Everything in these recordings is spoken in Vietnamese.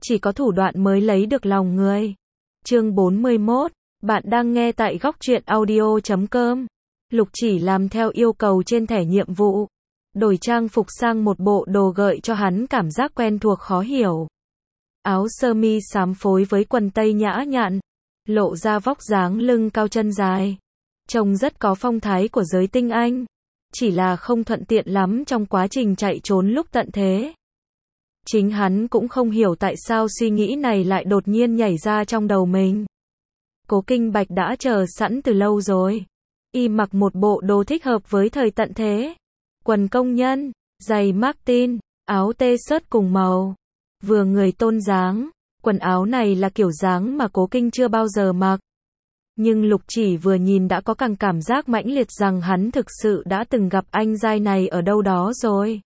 chỉ có thủ đoạn mới lấy được lòng người. Chương 41, bạn đang nghe tại góc truyện audio.com. Lục Chỉ làm theo yêu cầu trên thẻ nhiệm vụ, đổi trang phục sang một bộ đồ gợi cho hắn cảm giác quen thuộc khó hiểu. Áo sơ mi xám phối với quần tây nhã nhặn, lộ ra vóc dáng lưng cao chân dài. Trông rất có phong thái của giới tinh anh, chỉ là không thuận tiện lắm trong quá trình chạy trốn lúc tận thế. Chính hắn cũng không hiểu tại sao suy nghĩ này lại đột nhiên nhảy ra trong đầu mình. Cố Kinh Bạch đã chờ sẵn từ lâu rồi. Y mặc một bộ đồ thích hợp với thời tận thế. Quần công nhân, giày Martin, áo t-shirt cùng màu. Vừa người tôn dáng, quần áo này là kiểu dáng mà Cố Kinh chưa bao giờ mặc. Nhưng Lục Chỉ vừa nhìn đã có cảm giác mãnh liệt rằng hắn thực sự đã từng gặp anh giai này ở đâu đó rồi.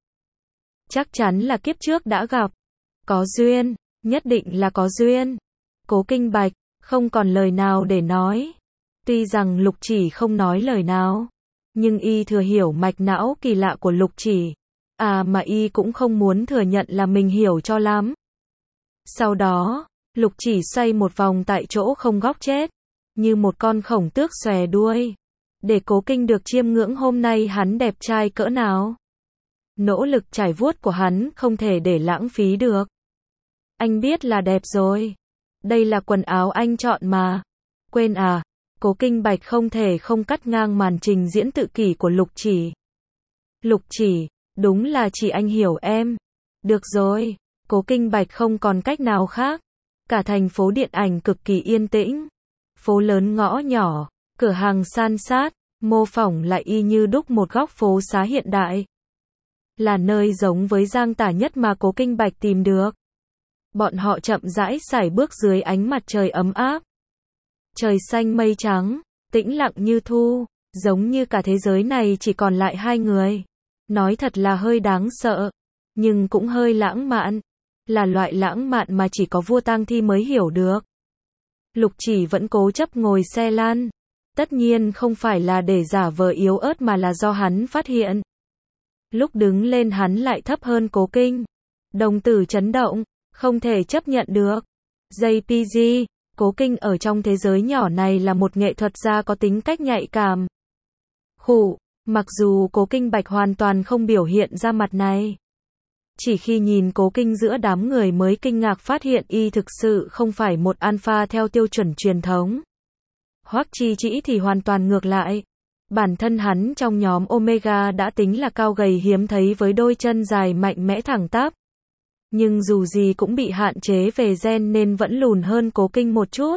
Chắc chắn là kiếp trước đã gặp. Có duyên, nhất định là có duyên. Cố Kinh Bạch không còn lời nào để nói. Tuy rằng Lục Chỉ không nói lời nào, nhưng y thừa hiểu mạch não kỳ lạ của Lục Chỉ. Mà y cũng không muốn thừa nhận là mình hiểu cho lắm. Sau đó, Lục Chỉ xoay một vòng tại chỗ không góc chết, như một con khổng tước xòe đuôi, để Cố Kinh được chiêm ngưỡng hôm nay hắn đẹp trai cỡ nào. Nỗ lực trải vuốt của hắn không thể để lãng phí được. Anh biết là đẹp rồi. Đây là quần áo anh chọn mà. Quên à? Cố Kinh Bạch không thể không cắt ngang màn trình diễn tự kỷ của Lục Chỉ. Lục Chỉ, đúng là chỉ anh hiểu em. Được rồi, Cố Kinh Bạch không còn cách nào khác. Cả thành phố điện ảnh cực kỳ yên tĩnh. Phố lớn ngõ nhỏ, cửa hàng san sát, mô phỏng lại y như đúc một góc phố xá hiện đại. Là nơi giống với Giang Tả nhất mà Cố Kinh Bạch tìm được. Bọn họ chậm rãi sải bước dưới ánh mặt trời ấm áp. Trời xanh mây trắng, tĩnh lặng như thu, giống như cả thế giới này chỉ còn lại hai người. Nói thật là hơi đáng sợ, nhưng cũng hơi lãng mạn. Là loại lãng mạn mà chỉ có vua tang thi mới hiểu được. Lục Chỉ vẫn cố chấp ngồi xe lăn. Tất nhiên không phải là để giả vờ yếu ớt mà là do hắn phát hiện. Lúc đứng lên hắn lại thấp hơn Cố Kinh. Đồng tử chấn động, không thể chấp nhận được. JPG, Cố Kinh ở trong thế giới nhỏ này là một nghệ thuật gia có tính cách nhạy cảm. Mặc dù Cố Kinh Bạch hoàn toàn không biểu hiện ra mặt này. Chỉ khi nhìn Cố Kinh giữa đám người mới kinh ngạc phát hiện y thực sự không phải một alpha theo tiêu chuẩn truyền thống. Hoắc Chi Trĩ thì hoàn toàn ngược lại. Bản thân hắn trong nhóm Omega đã tính là cao gầy hiếm thấy với đôi chân dài mạnh mẽ thẳng tắp. Nhưng dù gì cũng bị hạn chế về gen nên vẫn lùn hơn Cố Kinh một chút.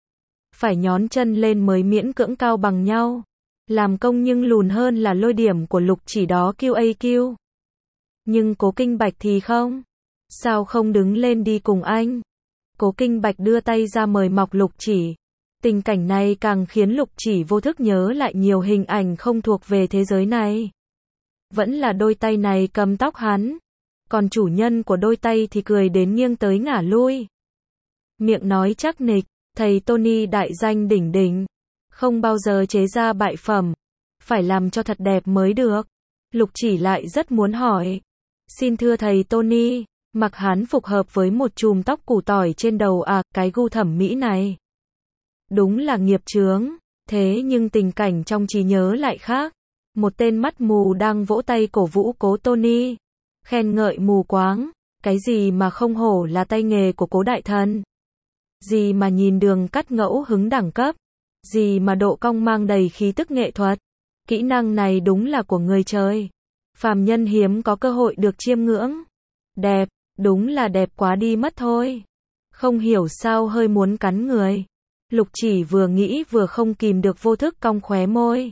Phải nhón chân lên mới miễn cưỡng cao bằng nhau. Làm công nhưng lùn hơn là lôi điểm của Lục Chỉ đó QAQ. Nhưng Cố Kinh Bạch thì không. Sao không đứng lên đi cùng anh? Cố Kinh Bạch đưa tay ra mời mọc Lục Chỉ. Tình cảnh này càng khiến Lục Chỉ vô thức nhớ lại nhiều hình ảnh không thuộc về thế giới này. Vẫn là đôi tay này cầm tóc hắn. Còn chủ nhân của đôi tay thì cười đến nghiêng tới ngả lui. Miệng nói chắc nịch, thầy Tony đại danh đỉnh đỉnh. Không bao giờ chế ra bại phẩm. Phải làm cho thật đẹp mới được. Lục Chỉ lại rất muốn hỏi. Xin thưa thầy Tony, mặc hắn phục hợp với một chùm tóc củ tỏi trên đầu cái gu thẩm mỹ này. Đúng là nghiệp chướng. Thế nhưng tình cảnh trong trí nhớ lại khác. Một tên mắt mù đang vỗ tay cổ vũ Cố Tony. Khen ngợi mù quáng. Cái gì mà không hổ là tay nghề của Cố đại thần. Gì mà nhìn đường cắt ngẫu hứng đẳng cấp. Gì mà độ cong mang đầy khí tức nghệ thuật. Kỹ năng này đúng là của người trời. Phàm nhân hiếm có cơ hội được chiêm ngưỡng. Đẹp, đúng là đẹp quá đi mất thôi. Không hiểu sao hơi muốn cắn người. Lục Chỉ vừa nghĩ vừa không kìm được vô thức cong khóe môi.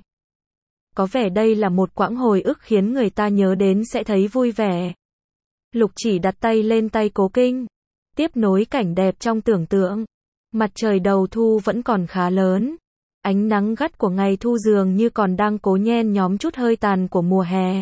Có vẻ đây là một quãng hồi ức khiến người ta nhớ đến sẽ thấy vui vẻ. Lục Chỉ đặt tay lên tay Cố Kinh. Tiếp nối cảnh đẹp trong tưởng tượng. Mặt trời đầu thu vẫn còn khá lớn. Ánh nắng gắt của ngày thu dường như còn đang cố nhen nhóm chút hơi tàn của mùa hè.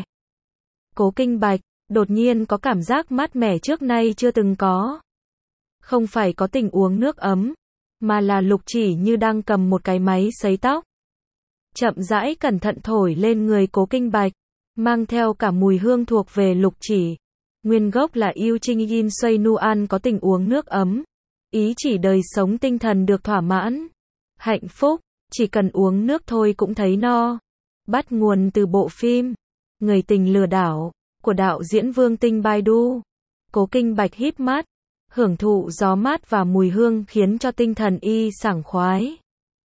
Cố Kinh Bạch đột nhiên có cảm giác mát mẻ trước nay chưa từng có. Không phải có tình uống nước ấm, mà là Lục Chỉ như đang cầm một cái máy sấy tóc. Chậm rãi cẩn thận thổi lên người Cố Kinh Bạch, mang theo cả mùi hương thuộc về Lục Chỉ. Nguyên gốc là yêu trinh yin xoay nuan có tình uống nước ấm. Ý chỉ đời sống tinh thần được thỏa mãn. Hạnh phúc, chỉ cần uống nước thôi cũng thấy no. Bắt nguồn từ bộ phim Người tình lừa đảo của đạo diễn Vương Tinh Baidu. Cố Kinh Bạch híp mắt, hưởng thụ gió mát và mùi hương khiến cho tinh thần y sảng khoái.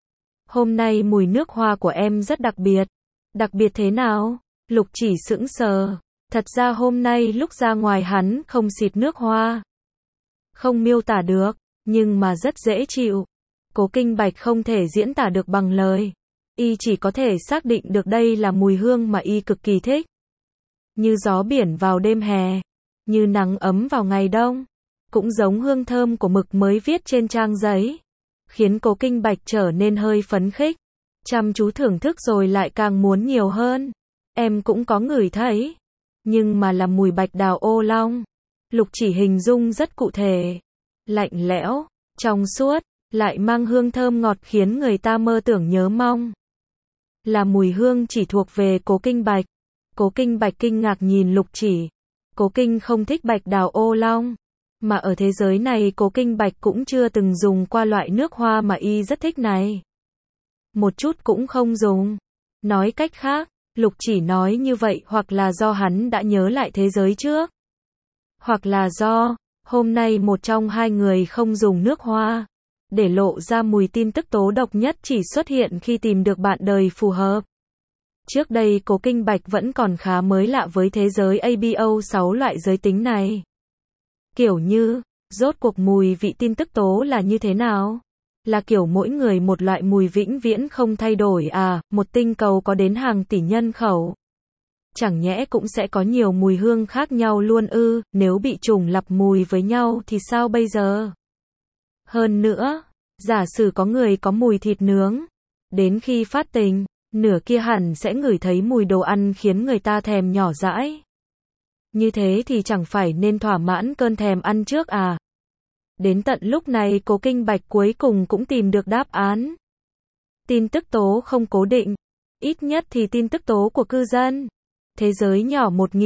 Hôm nay mùi nước hoa của em rất đặc biệt. Đặc biệt thế nào? Lục Chỉ sững sờ. Thật ra hôm nay lúc ra ngoài hắn không xịt nước hoa. Không miêu tả được, nhưng mà rất dễ chịu. Cố Kinh Bạch không thể diễn tả được bằng lời. Y chỉ có thể xác định được đây là mùi hương mà y cực kỳ thích. Như gió biển vào đêm hè, như nắng ấm vào ngày đông, cũng giống hương thơm của mực mới viết trên trang giấy, khiến Cố Kinh Bạch trở nên hơi phấn khích, chăm chú thưởng thức rồi lại càng muốn nhiều hơn. Em cũng có ngửi thấy, nhưng mà là mùi bạch đào ô long. Lục Chỉ hình dung rất cụ thể, lạnh lẽo, trong suốt, lại mang hương thơm ngọt khiến người ta mơ tưởng nhớ mong. Là mùi hương chỉ thuộc về Cố Kinh Bạch. Cố Kinh Bạch kinh ngạc nhìn Lục Chỉ. Cố Kinh không thích bạch đào ô long, mà ở thế giới này Cố Kinh Bạch cũng chưa từng dùng qua loại nước hoa mà y rất thích này. Một chút cũng không dùng. Nói cách khác, Lục Chỉ nói như vậy hoặc là do hắn đã nhớ lại thế giới trước, hoặc là do hôm nay một trong hai người không dùng nước hoa, để lộ ra mùi tin tức tố độc nhất chỉ xuất hiện khi tìm được bạn đời phù hợp. Trước đây Cố Kinh Bạch vẫn còn khá mới lạ với thế giới ABO 6 loại giới tính này. Kiểu như, rốt cuộc mùi vị tin tức tố là như thế nào? Là kiểu mỗi người một loại mùi vĩnh viễn không thay đổi à, một tinh cầu có đến hàng tỷ nhân khẩu. Chẳng nhẽ cũng sẽ có nhiều mùi hương khác nhau luôn ư, nếu bị trùng lặp mùi với nhau thì sao bây giờ? Hơn nữa, giả sử có người có mùi thịt nướng, đến khi phát tình, nửa kia hẳn sẽ ngửi thấy mùi đồ ăn khiến người ta thèm nhỏ dãi. Như thế thì chẳng phải nên thỏa mãn cơn thèm ăn trước à? Đến tận lúc này Cố Kinh Bạch cuối cùng cũng tìm được đáp án. Tin tức tố không cố định, ít nhất thì tin tức tố của cư dân. Thế giới nhỏ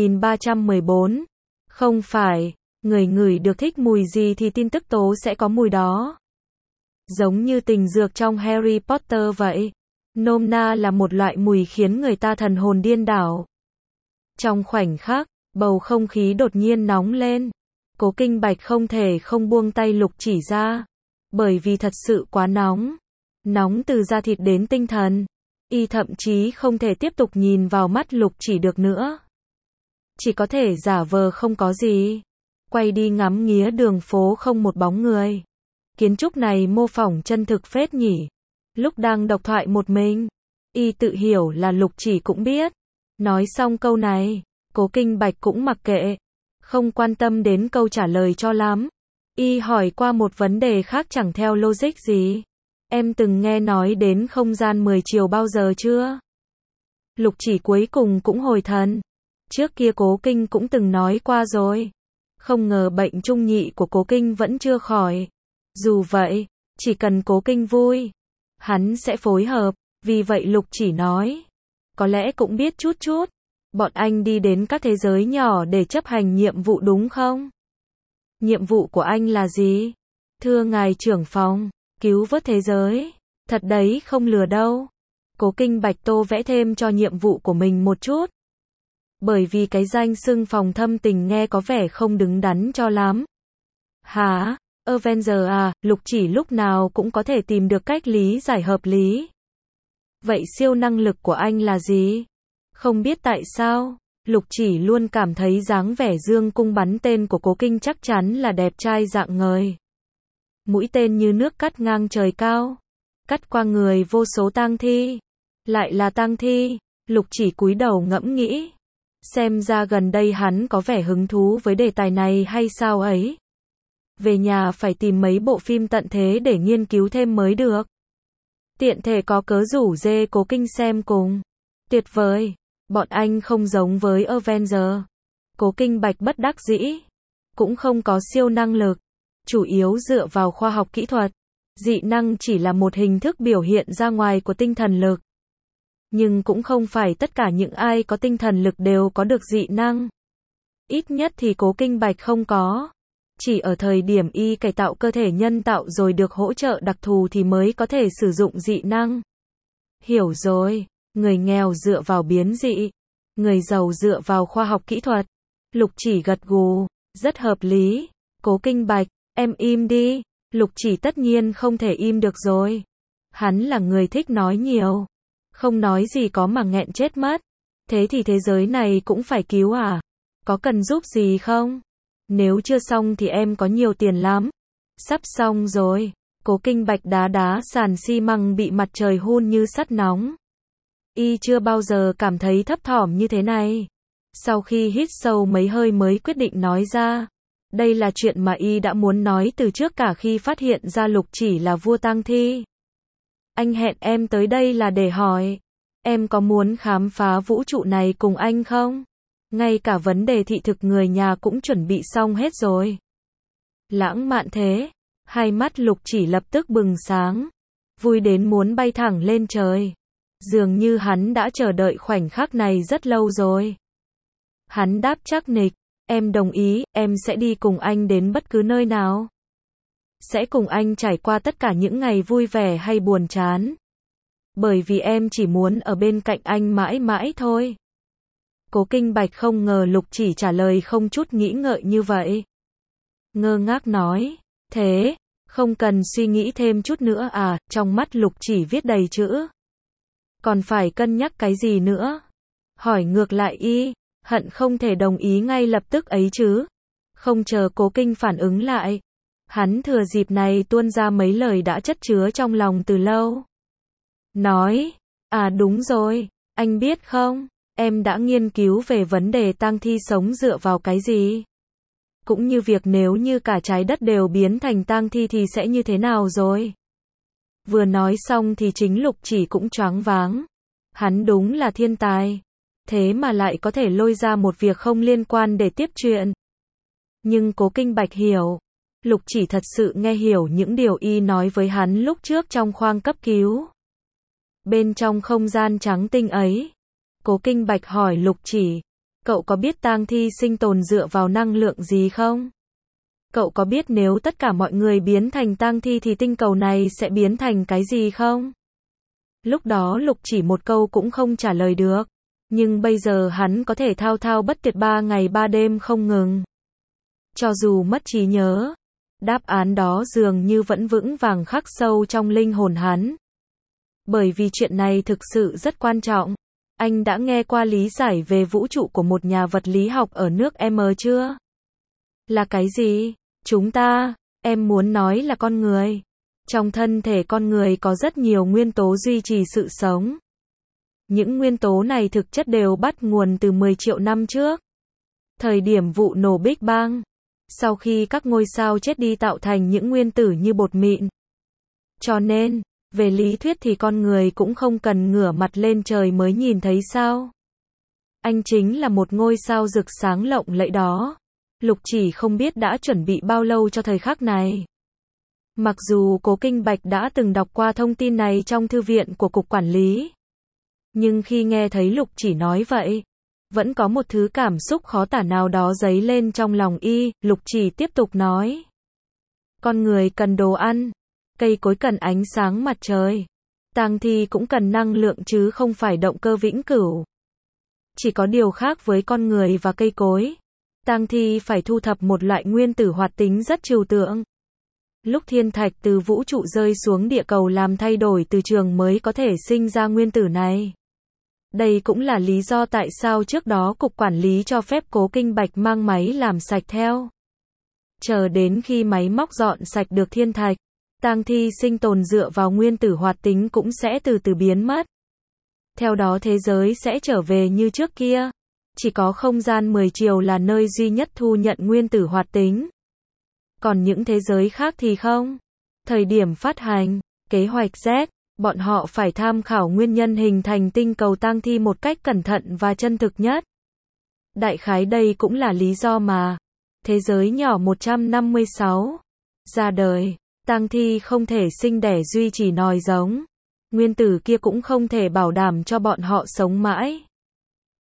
1314. Không phải, người ngửi được thích mùi gì thì tin tức tố sẽ có mùi đó. Giống như tình dược trong Harry Potter vậy. Nôm na là một loại mùi khiến người ta thần hồn điên đảo. Trong khoảnh khắc, bầu không khí đột nhiên nóng lên. Cố Kinh Bạch không thể không buông tay Lục Chỉ ra. Bởi vì thật sự quá nóng. Nóng từ da thịt đến tinh thần. Y thậm chí không thể tiếp tục nhìn vào mắt Lục Chỉ được nữa. Chỉ có thể giả vờ không có gì. Quay đi ngắm nghía đường phố không một bóng người. Kiến trúc này mô phỏng chân thực phết nhỉ. Lúc đang độc thoại một mình, y tự hiểu là Lục Chỉ cũng biết. Nói xong câu này, Cố Kinh Bạch cũng mặc kệ, không quan tâm đến câu trả lời cho lắm. Y hỏi qua một vấn đề khác chẳng theo logic gì. Em từng nghe nói đến không gian 10 chiều bao giờ chưa? Lục Chỉ cuối cùng cũng hồi thần. Trước kia Cố Kinh cũng từng nói qua rồi. Không ngờ bệnh trung nhị của Cố Kinh vẫn chưa khỏi. Dù vậy, chỉ cần Cố Kinh vui, hắn sẽ phối hợp. Vì vậy Lục Chỉ nói, có lẽ cũng biết chút chút. Bọn anh đi đến các thế giới nhỏ để chấp hành nhiệm vụ đúng không? Nhiệm vụ của anh là gì? Thưa ngài trưởng phòng, cứu vớt thế giới. Thật đấy, không lừa đâu. Cố Kinh Bạch tô vẽ thêm cho nhiệm vụ của mình một chút. Bởi vì cái danh xưng phòng thâm tình nghe có vẻ không đứng đắn cho lắm. Hả? Avenger à? Lục Chỉ lúc nào cũng có thể tìm được cách lý giải hợp lý. Vậy siêu năng lực của anh là gì? Không biết tại sao, Lục Chỉ luôn cảm thấy dáng vẻ dương cung bắn tên của Cố Kinh chắc chắn là đẹp trai rạng ngời. Mũi tên như nước cắt ngang trời cao, cắt qua người vô số tang thi. Lại là tang thi, Lục Chỉ cúi đầu ngẫm nghĩ. Xem ra gần đây hắn có vẻ hứng thú với đề tài này hay sao ấy. Về nhà phải tìm mấy bộ phim tận thế để nghiên cứu thêm mới được. Tiện thể có cớ rủ dê Cố Kinh xem cùng. Tuyệt vời, bọn anh không giống với Avenger. Cố Kinh Bạch bất đắc dĩ. Cũng không có siêu năng lực. Chủ yếu dựa vào khoa học kỹ thuật. Dị năng chỉ là một hình thức biểu hiện ra ngoài của tinh thần lực. Nhưng cũng không phải tất cả những ai có tinh thần lực đều có được dị năng. Ít nhất thì Cố Kinh Bạch không có. Chỉ ở thời điểm y cải tạo cơ thể nhân tạo rồi được hỗ trợ đặc thù thì mới có thể sử dụng dị năng. Hiểu rồi, người nghèo dựa vào biến dị, người giàu dựa vào khoa học kỹ thuật. Lục Chỉ gật gù, rất hợp lý. Cố Kinh Bạch, em im đi. Lục Chỉ tất nhiên không thể im được rồi. Hắn là người thích nói nhiều. Không nói gì có mà nghẹn chết mất. Thế thì thế giới này cũng phải cứu à? Có cần giúp gì không? Nếu chưa xong thì em có nhiều tiền lắm. Sắp xong rồi. Cố Kinh Bạch đá đá sàn xi măng bị mặt trời hun như sắt nóng. Y chưa bao giờ cảm thấy thấp thỏm như thế này. Sau khi hít sâu mấy hơi mới quyết định nói ra. Đây là chuyện mà y đã muốn nói từ trước cả khi phát hiện ra Lục Chỉ là vua tang thi. Anh hẹn em tới đây là để hỏi. Em có muốn khám phá vũ trụ này cùng anh không? Ngay cả vấn đề thị thực người nhà cũng chuẩn bị xong hết rồi. Lãng mạn thế. Hai mắt Lục Chỉ lập tức bừng sáng. Vui đến muốn bay thẳng lên trời. Dường như hắn đã chờ đợi khoảnh khắc này rất lâu rồi. Hắn đáp chắc nịch. Em đồng ý, em sẽ đi cùng anh đến bất cứ nơi nào. Sẽ cùng anh trải qua tất cả những ngày vui vẻ hay buồn chán. Bởi vì em chỉ muốn ở bên cạnh anh mãi mãi thôi. Cố Kinh Bạch không ngờ Lục Chỉ trả lời không chút nghĩ ngợi như vậy. Ngơ ngác nói, thế, không cần suy nghĩ thêm chút nữa à? Trong mắt Lục Chỉ viết đầy chữ. Còn phải cân nhắc cái gì nữa? Hỏi ngược lại y, hận không thể đồng ý ngay lập tức ấy chứ. Không chờ Cố Kinh phản ứng lại. Hắn thừa dịp này tuôn ra mấy lời đã chất chứa trong lòng từ lâu. Nói, à đúng rồi, anh biết không, em đã nghiên cứu về vấn đề tang thi sống dựa vào cái gì? Cũng như việc nếu như cả trái đất đều biến thành tang thi thì sẽ như thế nào rồi? Vừa nói xong thì chính Lục Chỉ cũng choáng váng. Hắn đúng là thiên tài. Thế mà lại có thể lôi ra một việc không liên quan để tiếp chuyện. Nhưng Cố Kinh Bạch hiểu. Lục Chỉ thật sự nghe hiểu những điều y nói với hắn lúc trước trong khoang cấp cứu. Bên trong không gian trắng tinh ấy, Cố Kinh Bạch hỏi Lục Chỉ, cậu có biết tang thi sinh tồn dựa vào năng lượng gì không? Cậu có biết nếu tất cả mọi người biến thành tang thi thì tinh cầu này sẽ biến thành cái gì không? Lúc đó Lục Chỉ một câu cũng không trả lời được, nhưng bây giờ hắn có thể thao thao bất tuyệt 3 ngày 3 đêm không ngừng. Cho dù mất trí nhớ, đáp án đó dường như vẫn vững vàng khắc sâu trong linh hồn hắn. Bởi vì chuyện này thực sự rất quan trọng. Anh đã nghe qua lý giải về vũ trụ của một nhà vật lý học ở nước M chưa? Là cái gì? Chúng ta, em muốn nói là con người. Trong thân thể con người có rất nhiều nguyên tố duy trì sự sống. Những nguyên tố này thực chất đều bắt nguồn từ 10 triệu năm trước. Thời điểm vụ nổ Big Bang. Sau khi các ngôi sao chết đi tạo thành những nguyên tử như bột mịn. Cho nên, về lý thuyết thì con người cũng không cần ngửa mặt lên trời mới nhìn thấy sao. Anh chính là một ngôi sao rực sáng lộng lẫy đó. Lục Chỉ không biết đã chuẩn bị bao lâu cho thời khắc này. Mặc dù Cố Kinh Bạch đã từng đọc qua thông tin này trong thư viện của Cục Quản lý. Nhưng khi nghe thấy Lục Chỉ nói vậy, vẫn có một thứ cảm xúc khó tả nào đó dấy lên trong lòng y. Lục Chỉ tiếp tục nói. Con người cần đồ ăn. Cây cối cần ánh sáng mặt trời. Tang thi cũng cần năng lượng chứ không phải động cơ vĩnh cửu. Chỉ có điều khác với con người và cây cối. Tang thi phải thu thập một loại nguyên tử hoạt tính rất trừu tượng. Lúc thiên thạch từ vũ trụ rơi xuống địa cầu làm thay đổi từ trường mới có thể sinh ra nguyên tử này. Đây cũng là lý do tại sao trước đó Cục Quản lý cho phép Cố Kinh Bạch mang máy làm sạch theo. Chờ đến khi máy móc dọn sạch được thiên thạch, tang thi sinh tồn dựa vào nguyên tử hoạt tính cũng sẽ từ từ biến mất. Theo đó thế giới sẽ trở về như trước kia. Chỉ có không gian 10 chiều là nơi duy nhất thu nhận nguyên tử hoạt tính. Còn những thế giới khác thì không. Thời điểm phát hành, kế hoạch Z, bọn họ phải tham khảo nguyên nhân hình thành tinh cầu tang thi một cách cẩn thận và chân thực nhất. Đại khái đây cũng là lý do mà thế giới nhỏ 156 ra đời. Tang thi không thể sinh đẻ duy trì nòi giống. Nguyên tử kia cũng không thể bảo đảm cho bọn họ sống mãi.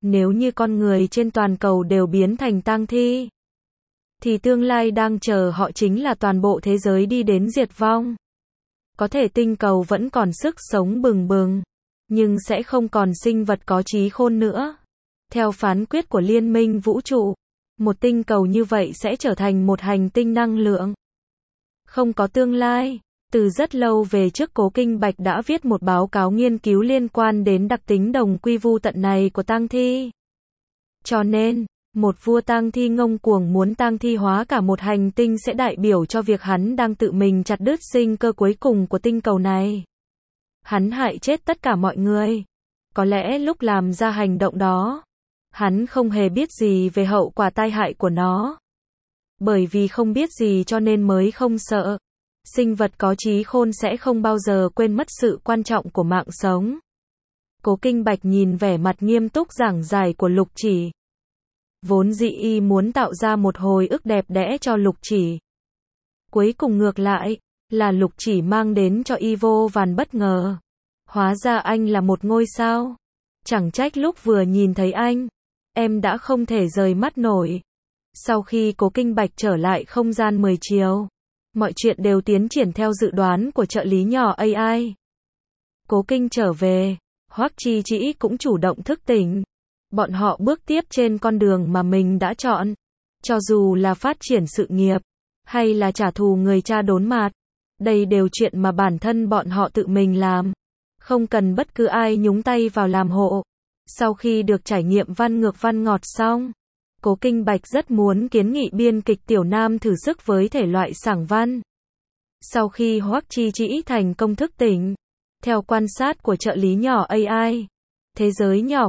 Nếu như con người trên toàn cầu đều biến thành tang thi, thì tương lai đang chờ họ chính là toàn bộ thế giới đi đến diệt vong. Có thể tinh cầu vẫn còn sức sống bừng bừng, nhưng sẽ không còn sinh vật có trí khôn nữa. Theo phán quyết của Liên minh vũ trụ, một tinh cầu như vậy sẽ trở thành một hành tinh năng lượng không có tương lai. Từ rất lâu về trước, Cố Kinh Bạch đã viết một báo cáo nghiên cứu liên quan đến đặc tính đồng quy vu tận này của tang thi. Cho nên, một vua tang thi ngông cuồng muốn tang thi hóa cả một hành tinh sẽ đại biểu cho việc hắn đang tự mình chặt đứt sinh cơ cuối cùng của tinh cầu này. Hắn hại chết tất cả mọi người. Có lẽ lúc làm ra hành động đó, hắn không hề biết gì về hậu quả tai hại của nó. Bởi vì không biết gì cho nên mới không sợ. Sinh vật có trí khôn sẽ không bao giờ quên mất sự quan trọng của mạng sống. Cố Kinh Bạch nhìn vẻ mặt nghiêm túc giảng giải của Lục Chỉ. Vốn dĩ y muốn tạo ra một hồi ức đẹp đẽ cho Lục Chỉ. Cuối cùng ngược lại, là Lục Chỉ mang đến cho y vô vàn bất ngờ. Hóa ra anh là một ngôi sao. Chẳng trách lúc vừa nhìn thấy anh, em đã không thể rời mắt nổi. Sau khi Cố Kinh Bạch trở lại không gian 10 chiều, mọi chuyện đều tiến triển theo dự đoán của trợ lý nhỏ AI. Cố Kinh trở về, Hoắc Chi Trĩ cũng chủ động thức tỉnh. Bọn họ bước tiếp trên con đường mà mình đã chọn. Cho dù là phát triển sự nghiệp, hay là trả thù người cha đốn mạt, đây đều chuyện mà bản thân bọn họ tự mình làm. Không cần bất cứ ai nhúng tay vào làm hộ. Sau khi được trải nghiệm văn ngược văn ngọt xong, Cố Kinh Bạch rất muốn kiến nghị biên kịch Tiểu Nam thử sức với thể loại sảng văn. Sau khi Hoắc Chi Trĩ thành công thức tỉnh, theo quan sát của trợ lý nhỏ AI, thế giới nhỏ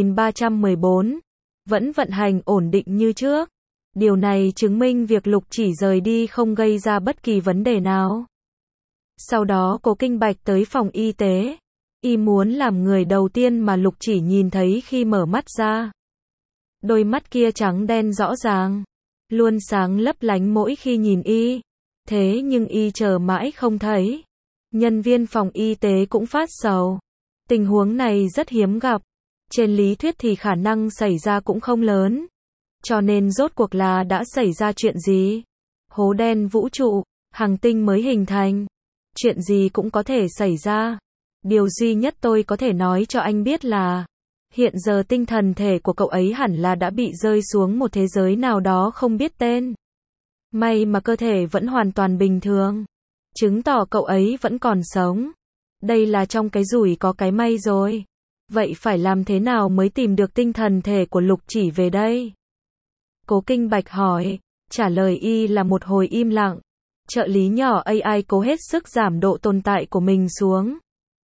1314 vẫn vận hành ổn định như trước. Điều này chứng minh việc Lục Chỉ rời đi không gây ra bất kỳ vấn đề nào. Sau đó Cố Kinh Bạch tới phòng y tế. Y muốn làm người đầu tiên mà Lục Chỉ nhìn thấy khi mở mắt ra. Đôi mắt kia trắng đen rõ ràng, luôn sáng lấp lánh mỗi khi nhìn y. Thế nhưng y chờ mãi không thấy. Nhân viên phòng y tế cũng phát sầu. Tình huống này rất hiếm gặp. Trên lý thuyết thì khả năng xảy ra cũng không lớn. Cho nên rốt cuộc là đã xảy ra chuyện gì? Hố đen vũ trụ, hành tinh mới hình thành. Chuyện gì cũng có thể xảy ra. Điều duy nhất tôi có thể nói cho anh biết là hiện giờ tinh thần thể của cậu ấy hẳn là đã bị rơi xuống một thế giới nào đó không biết tên. May mà cơ thể vẫn hoàn toàn bình thường, chứng tỏ cậu ấy vẫn còn sống. Đây là trong cái rủi có cái may rồi. Vậy phải làm thế nào mới tìm được tinh thần thể của Lục Chỉ về đây? Cố Kinh Bạch hỏi. Trả lời y là một hồi im lặng. Trợ lý nhỏ AI cố hết sức giảm độ tồn tại của mình xuống.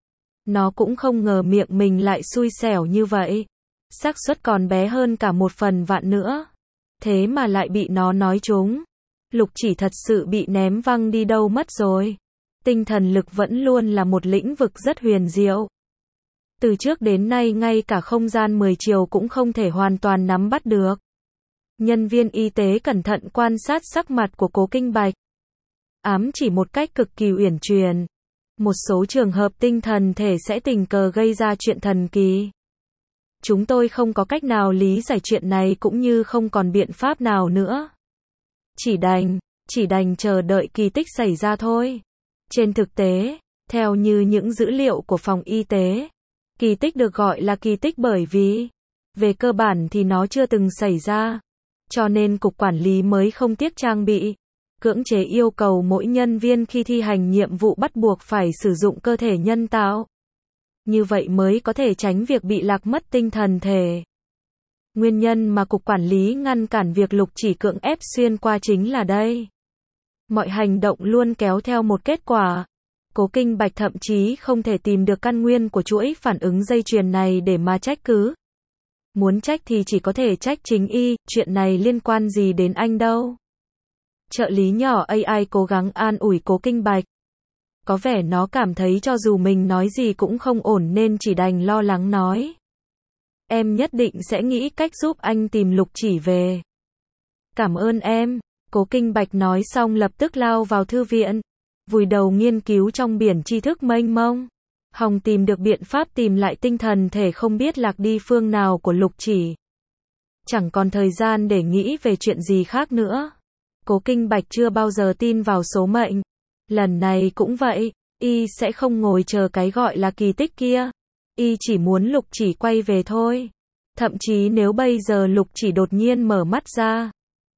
Nó cũng không ngờ miệng mình lại xui xẻo như vậy. Xác suất còn bé hơn cả 1/1000 nữa. Thế mà lại bị nó nói trúng. Lục Chỉ thật sự bị ném văng đi đâu mất rồi. Tinh thần lực vẫn luôn là một lĩnh vực rất huyền diệu. Từ trước đến nay ngay cả không gian 10 chiều cũng không thể hoàn toàn nắm bắt được. Nhân viên y tế cẩn thận quan sát sắc mặt của Cố Kinh Bạch. Ám chỉ một cách cực kỳ uyển chuyển. Một số trường hợp tinh thần thể sẽ tình cờ gây ra chuyện thần kỳ. Chúng tôi không có cách nào lý giải chuyện này cũng như không còn biện pháp nào nữa. Chỉ đành chờ đợi kỳ tích xảy ra thôi. Trên thực tế, theo như những dữ liệu của phòng y tế, kỳ tích được gọi là kỳ tích bởi vì, về cơ bản thì nó chưa từng xảy ra. Cho nên cục quản lý mới không tiếc trang bị, cưỡng chế yêu cầu mỗi nhân viên khi thi hành nhiệm vụ bắt buộc phải sử dụng cơ thể nhân tạo. Như vậy mới có thể tránh việc bị lạc mất tinh thần thể. Nguyên nhân mà cục quản lý ngăn cản việc Lục Chỉ cưỡng ép xuyên qua chính là đây. Mọi hành động luôn kéo theo một kết quả. Cố Kinh Bạch thậm chí không thể tìm được căn nguyên của chuỗi phản ứng dây chuyền này để mà trách cứ. Muốn trách thì chỉ có thể trách chính y, chuyện này liên quan gì đến anh đâu. Trợ lý nhỏ AI cố gắng an ủi Cố Kinh Bạch. Có vẻ nó cảm thấy cho dù mình nói gì cũng không ổn nên chỉ đành lo lắng nói. Em nhất định sẽ nghĩ cách giúp anh tìm Lục Chỉ về. Cảm ơn em. Cố Kinh Bạch nói xong lập tức lao vào thư viện, vùi đầu nghiên cứu trong biển tri thức mênh mông. hòng tìm được biện pháp tìm lại tinh thần thể không biết lạc đi phương nào của Lục Chỉ. Chẳng còn thời gian để nghĩ về chuyện gì khác nữa. Cố Kinh Bạch chưa bao giờ tin vào số mệnh. Lần này cũng vậy, y sẽ không ngồi chờ cái gọi là kỳ tích kia. Y chỉ muốn Lục Chỉ quay về thôi. Thậm chí nếu bây giờ Lục Chỉ đột nhiên mở mắt ra,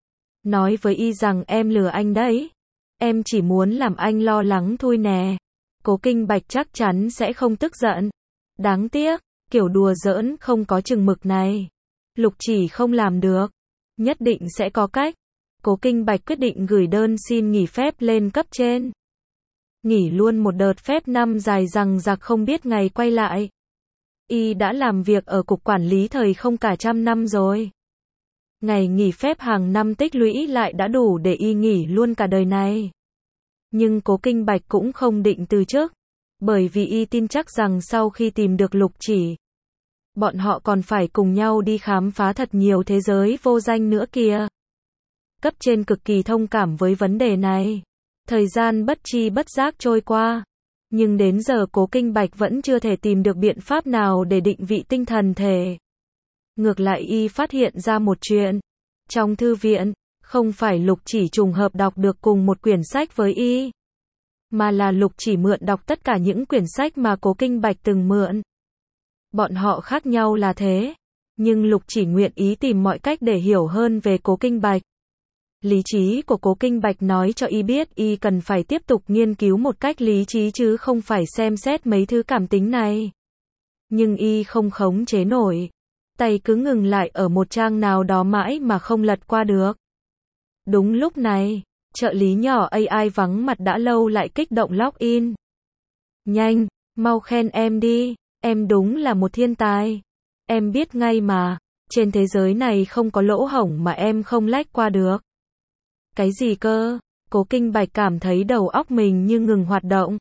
nói với y rằng em lừa anh đấy. Em chỉ muốn làm anh lo lắng thôi nè. Cố Kinh Bạch chắc chắn sẽ không tức giận. Đáng tiếc, kiểu đùa giỡn không có chừng mực này, Lục Chỉ không làm được. Nhất định sẽ có cách. Cố Kinh Bạch quyết định gửi đơn xin nghỉ phép lên cấp trên. Nghỉ luôn một đợt phép năm dài rằng giặc không biết ngày quay lại. Y đã làm việc ở cục quản lý thời không cả trăm năm rồi. Ngày nghỉ phép hàng năm tích lũy lại đã đủ để y nghỉ luôn cả đời này. Nhưng Cố Kinh Bạch cũng không định từ chức, bởi vì y tin chắc rằng sau khi tìm được Lục Chỉ, bọn họ còn phải cùng nhau đi khám phá thật nhiều thế giới vô danh nữa kìa. Cấp trên cực kỳ thông cảm với vấn đề này. Thời gian bất chi bất giác trôi qua, nhưng đến giờ Cố Kinh Bạch vẫn chưa thể tìm được biện pháp nào để định vị tinh thần thể. Ngược lại y phát hiện ra một chuyện. Trong thư viện, không phải Lục Chỉ trùng hợp đọc được cùng một quyển sách với y, mà là Lục Chỉ mượn đọc tất cả những quyển sách mà Cố Kinh Bạch từng mượn. Bọn họ khác nhau là thế, nhưng Lục Chỉ nguyện ý tìm mọi cách để hiểu hơn về Cố Kinh Bạch. Lý trí của Cố Kinh Bạch nói cho y biết y cần phải tiếp tục nghiên cứu một cách lý trí chứ không phải xem xét mấy thứ cảm tính này. Nhưng y không khống chế nổi. Tay cứ ngừng lại ở một trang nào đó mãi mà không lật qua được. Đúng lúc này, trợ lý nhỏ AI vắng mặt đã lâu lại kích động login. Nhanh, mau khen em đi, em đúng là một thiên tài. Em biết ngay mà, trên thế giới này không có lỗ hổng mà em không lách qua được. Cái gì cơ? Cố Kinh Bạch cảm thấy đầu óc mình như ngừng hoạt động.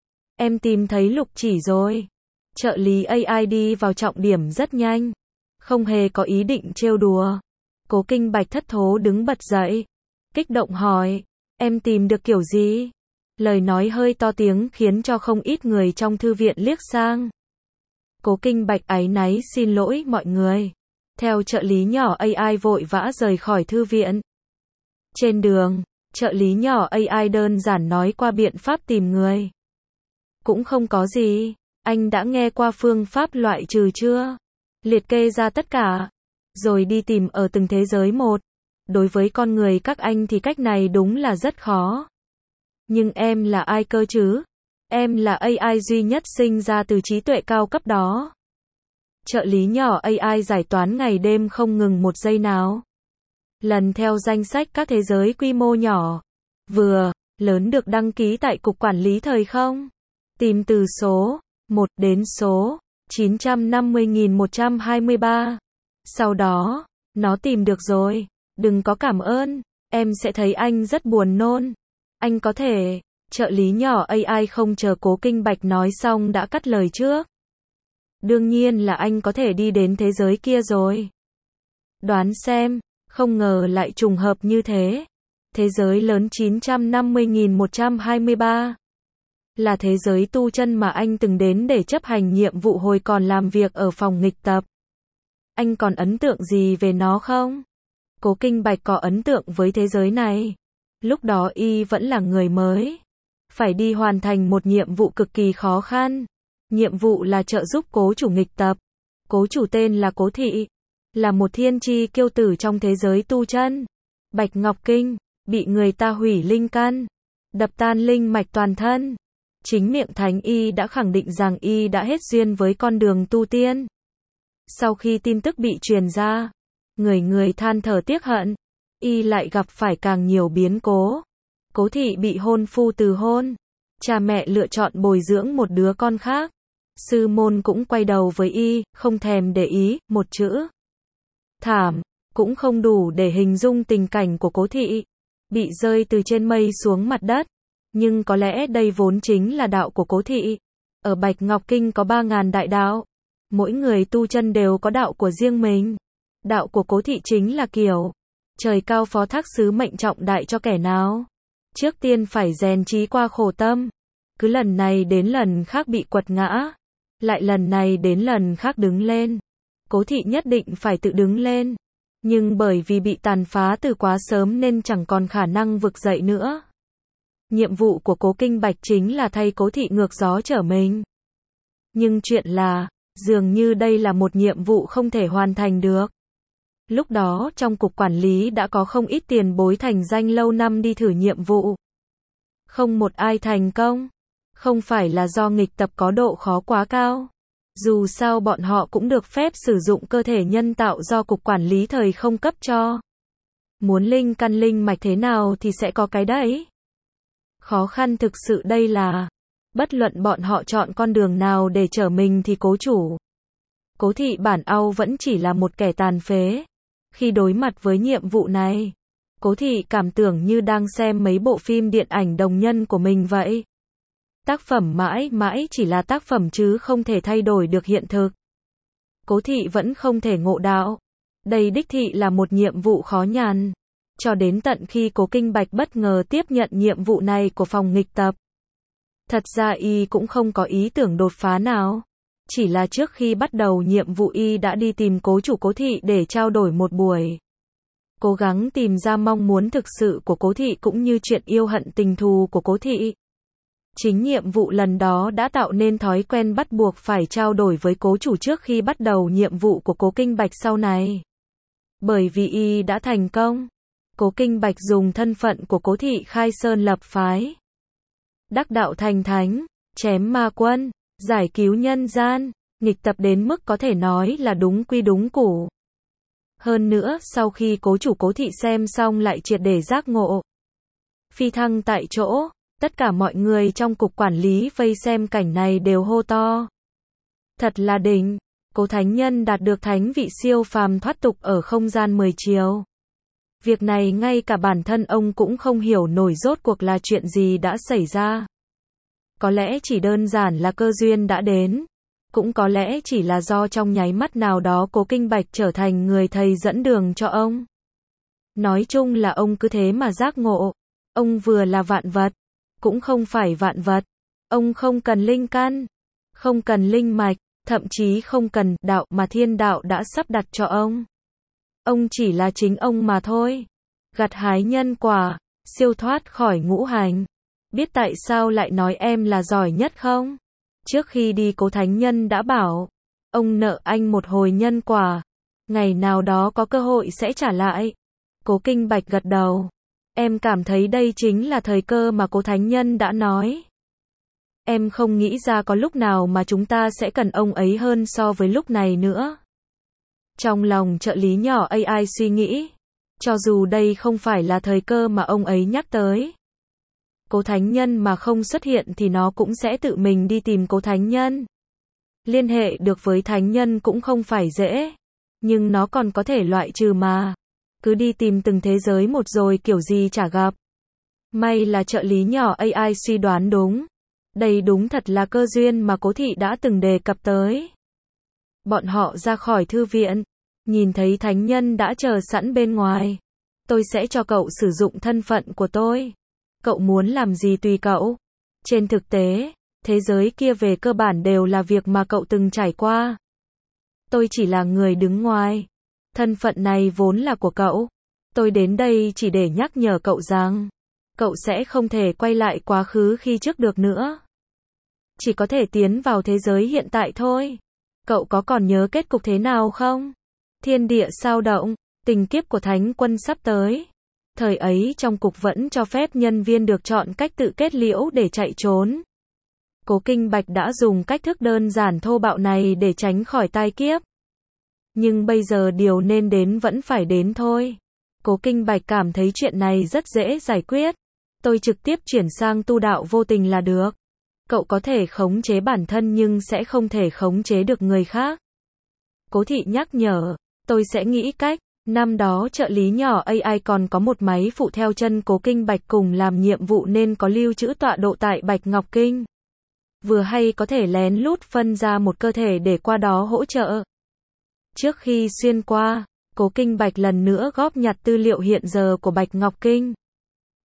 Em tìm thấy Lục Chỉ rồi. Trợ lý AI đi vào trọng điểm rất nhanh, không hề có ý định trêu đùa. Cố Kinh Bạch thất thố đứng bật dậy, kích động hỏi, em tìm được kiểu gì? Lời nói hơi to tiếng khiến cho không ít người trong thư viện liếc sang. Cố Kinh Bạch áy náy xin lỗi mọi người. Theo trợ lý nhỏ AI vội vã rời khỏi thư viện. Trên đường, trợ lý nhỏ AI đơn giản nói qua biện pháp tìm người. Cũng không có gì, anh đã nghe qua phương pháp loại trừ chưa? Liệt kê ra tất cả, rồi đi tìm ở từng thế giới một. Đối với con người các anh thì cách này đúng là rất khó. Nhưng em là ai cơ chứ? Em là AI duy nhất sinh ra từ trí tuệ cao cấp đó. Trợ lý nhỏ AI giải toán ngày đêm không ngừng một giây nào. Lần theo danh sách các thế giới quy mô nhỏ, vừa, lớn được đăng ký tại Cục Quản lý Thời không. Tìm từ số 1 đến số 950.123. Sau đó, nó tìm được rồi. Đừng có cảm ơn, em sẽ thấy anh rất buồn nôn. Anh có thể, trợ lý nhỏ AI không chờ Cố Kinh Bạch nói xong đã cắt lời trước. Đương nhiên là anh có thể đi đến thế giới kia rồi. Đoán xem, không ngờ lại trùng hợp như thế. Thế giới lớn 950.123 là thế giới tu chân mà anh từng đến để chấp hành nhiệm vụ hồi còn làm việc ở phòng nghịch tập. Anh còn ấn tượng gì về nó không? Cố Kinh Bạch có ấn tượng với thế giới này. Lúc đó y vẫn là người mới, phải đi hoàn thành một nhiệm vụ cực kỳ khó khăn. Nhiệm vụ là trợ giúp cố chủ nghịch tập. Cố chủ tên là Cố Thị, là một thiên chi kiêu tử trong thế giới tu chân. Bạch Ngọc Kinh, bị người ta hủy linh căn, đập tan linh mạch toàn thân. Chính miệng Thánh Y đã khẳng định rằng y đã hết duyên với con đường tu tiên. Sau khi tin tức bị truyền ra, người người than thở tiếc hận, y lại gặp phải càng nhiều biến cố. Cố Thị bị hôn phu từ hôn, cha mẹ lựa chọn bồi dưỡng một đứa con khác. Sư môn cũng quay đầu với y, không thèm để ý, một chữ thảm, cũng không đủ để hình dung tình cảnh của Cố Thị. Bị rơi từ trên mây xuống mặt đất. Nhưng có lẽ đây vốn chính là đạo của Cố Thị. Ở Bạch Ngọc Kinh có 3.000 đại đạo. Mỗi người tu chân đều có đạo của riêng mình. Đạo của Cố Thị chính là kiểu trời cao phó thác sứ mệnh trọng đại cho kẻ nào. Trước tiên phải rèn trí qua khổ tâm. Cứ lần này đến lần khác bị quật ngã, lại lần này đến lần khác đứng lên. Cố thị nhất định phải tự đứng lên. Nhưng bởi vì bị tàn phá từ quá sớm nên chẳng còn khả năng vực dậy nữa. Nhiệm vụ của Cố Kinh Bạch chính là thay Cố thị ngược gió trở mình. Nhưng chuyện là, dường như đây là một nhiệm vụ không thể hoàn thành được. Lúc đó trong cục quản lý đã có không ít tiền bối thành danh lâu năm đi thử nhiệm vụ. Không một ai thành công. Không phải là do nghịch tập có độ khó quá cao. Dù sao bọn họ cũng được phép sử dụng cơ thể nhân tạo do cục quản lý thời không cấp cho. Muốn linh căn linh mạch thế nào thì sẽ có cái đấy. Khó khăn thực sự đây là, bất luận bọn họ chọn con đường nào để trở mình thì Cố chủ, Cố thị bản Âu vẫn chỉ là một kẻ tàn phế. Khi đối mặt với nhiệm vụ này, Cố thị cảm tưởng như đang xem mấy bộ phim điện ảnh đồng nhân của mình vậy. Tác phẩm mãi mãi chỉ là tác phẩm chứ không thể thay đổi được hiện thực. Cố thị vẫn không thể ngộ đạo. Đây đích thị là một nhiệm vụ khó nhằn. Cho đến tận khi Cố Kinh Bạch bất ngờ tiếp nhận nhiệm vụ này của phòng nghịch tập. Thật ra y cũng không có ý tưởng đột phá nào. Chỉ là trước khi bắt đầu nhiệm vụ y đã đi tìm cố chủ Cố thị để trao đổi một buổi. Cố gắng tìm ra mong muốn thực sự của Cố thị cũng như chuyện yêu hận tình thù của Cố thị. Chính nhiệm vụ lần đó đã tạo nên thói quen bắt buộc phải trao đổi với cố chủ trước khi bắt đầu nhiệm vụ của Cố Kinh Bạch sau này. Bởi vì y đã thành công, Cố Kinh Bạch dùng thân phận của Cố thị khai sơn lập phái. Đắc đạo thành thánh, chém ma quân, giải cứu nhân gian, nghịch tập đến mức có thể nói là đúng quy đúng củ. Hơn nữa, sau khi cố chủ Cố thị xem xong lại triệt để giác ngộ. Phi thăng tại chỗ. Tất cả mọi người trong cục quản lý vây xem cảnh này đều hô to. Thật là đỉnh, Cố thánh nhân đạt được thánh vị siêu phàm thoát tục ở không gian 10 chiều. Việc này ngay cả bản thân ông cũng không hiểu nổi rốt cuộc là chuyện gì đã xảy ra. Có lẽ chỉ đơn giản là cơ duyên đã đến. Cũng có lẽ chỉ là do trong nháy mắt nào đó Cố Kinh Bạch trở thành người thầy dẫn đường cho ông. Nói chung là ông cứ thế mà giác ngộ. Ông vừa là vạn vật. Cũng không phải vạn vật. Ông không cần linh căn, không cần linh mạch, thậm chí không cần đạo mà thiên đạo đã sắp đặt cho ông. Ông chỉ là chính ông mà thôi. Gặt hái nhân quả, siêu thoát khỏi ngũ hành. Biết tại sao lại nói em là giỏi nhất không? Trước khi đi Cố thánh nhân đã bảo, ông nợ anh một hồi nhân quả. Ngày nào đó có cơ hội sẽ trả lại. Cố Kinh Bạch gật đầu. Em cảm thấy đây chính là thời cơ mà Cố thánh nhân đã nói. Em không nghĩ ra có lúc nào mà chúng ta sẽ cần ông ấy hơn so với lúc này nữa. Trong lòng trợ lý nhỏ AI suy nghĩ. Cho dù đây không phải là thời cơ mà ông ấy nhắc tới. Cố thánh nhân mà không xuất hiện thì nó cũng sẽ tự mình đi tìm Cố thánh nhân. Liên hệ được với thánh nhân cũng không phải dễ. Nhưng nó còn có thể loại trừ mà. Cứ đi tìm từng thế giới một rồi kiểu gì chả gặp. May là trợ lý nhỏ AI suy đoán đúng. Đây đúng thật là cơ duyên mà Cố thị đã từng đề cập tới. Bọn họ ra khỏi thư viện. Nhìn thấy thánh nhân đã chờ sẵn bên ngoài. Tôi sẽ cho cậu sử dụng thân phận của tôi. Cậu muốn làm gì tùy cậu. Trên thực tế, thế giới kia về cơ bản đều là việc mà cậu từng trải qua. Tôi chỉ là người đứng ngoài. Thân phận này vốn là của cậu. Tôi đến đây chỉ để nhắc nhở cậu rằng, cậu sẽ không thể quay lại quá khứ khi trước được nữa. Chỉ có thể tiến vào thế giới hiện tại thôi. Cậu có còn nhớ kết cục thế nào không? Thiên địa sao động, tình kiếp của thánh quân sắp tới. Thời ấy trong cục vẫn cho phép nhân viên được chọn cách tự kết liễu để chạy trốn. Cố Kinh Bạch đã dùng cách thức đơn giản thô bạo này để tránh khỏi tai kiếp. Nhưng bây giờ điều nên đến vẫn phải đến thôi. Cố Kinh Bạch cảm thấy chuyện này rất dễ giải quyết. Tôi trực tiếp chuyển sang tu đạo vô tình là được. Cậu có thể khống chế bản thân nhưng sẽ không thể khống chế được người khác. Cố thị nhắc nhở, tôi sẽ nghĩ cách. Năm đó trợ lý nhỏ AI còn có một máy phụ theo chân Cố Kinh Bạch cùng làm nhiệm vụ nên có lưu trữ tọa độ tại Bạch Ngọc Kinh. Vừa hay có thể lén lút phân ra một cơ thể để qua đó hỗ trợ. Trước khi xuyên qua, Cố Kinh Bạch lần nữa góp nhặt tư liệu hiện giờ của Bạch Ngọc Kinh.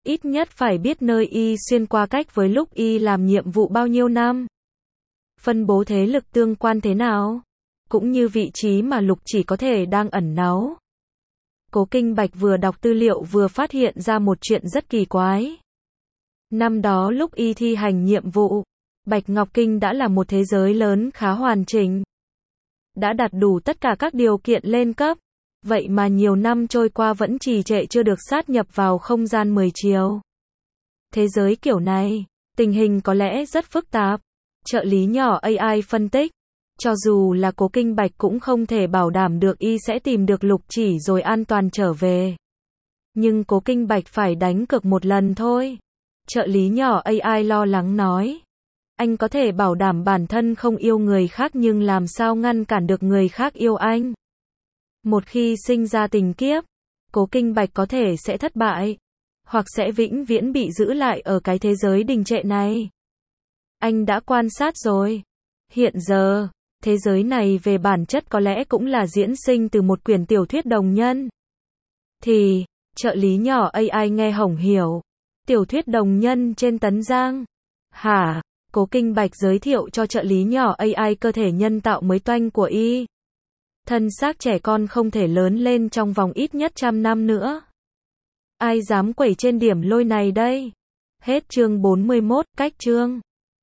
Ít nhất phải biết nơi y xuyên qua cách với lúc y làm nhiệm vụ bao nhiêu năm. Phân bố thế lực tương quan thế nào. Cũng như vị trí mà Lục Chỉ có thể đang ẩn náu. Cố Kinh Bạch vừa đọc tư liệu vừa phát hiện ra một chuyện rất kỳ quái. Năm đó lúc y thi hành nhiệm vụ, Bạch Ngọc Kinh đã là một thế giới lớn khá hoàn chỉnh. Đã đạt đủ tất cả các điều kiện lên cấp. Vậy mà nhiều năm trôi qua vẫn trì trệ chưa được sát nhập vào không gian 10 chiều. Thế giới kiểu này, tình hình có lẽ rất phức tạp. Trợ lý nhỏ AI phân tích. Cho dù là Cố Kinh Bạch cũng không thể bảo đảm được y sẽ tìm được Lục Chỉ rồi an toàn trở về. Nhưng Cố Kinh Bạch phải đánh cược một lần thôi. Trợ lý nhỏ AI lo lắng nói. Anh có thể bảo đảm bản thân không yêu người khác nhưng làm sao ngăn cản được người khác yêu anh. Một khi sinh ra tình kiếp, Cố Kinh Bạch có thể sẽ thất bại, hoặc sẽ vĩnh viễn bị giữ lại ở cái thế giới đình trệ này. Anh đã quan sát rồi. Hiện giờ, thế giới này về bản chất có lẽ cũng là diễn sinh từ một quyển tiểu thuyết đồng nhân. Thì, trợ lý nhỏ AI nghe hổng hiểu. Tiểu thuyết đồng nhân trên Tấn Giang. Hả? Cố Kinh Bạch giới thiệu cho trợ lý nhỏ AI cơ thể nhân tạo mới toanh của y. Thân xác trẻ con không thể lớn lên trong vòng ít nhất 100 năm nữa. Ai dám quẩy trên điểm lôi này đây? Hết chương 41, cách chương.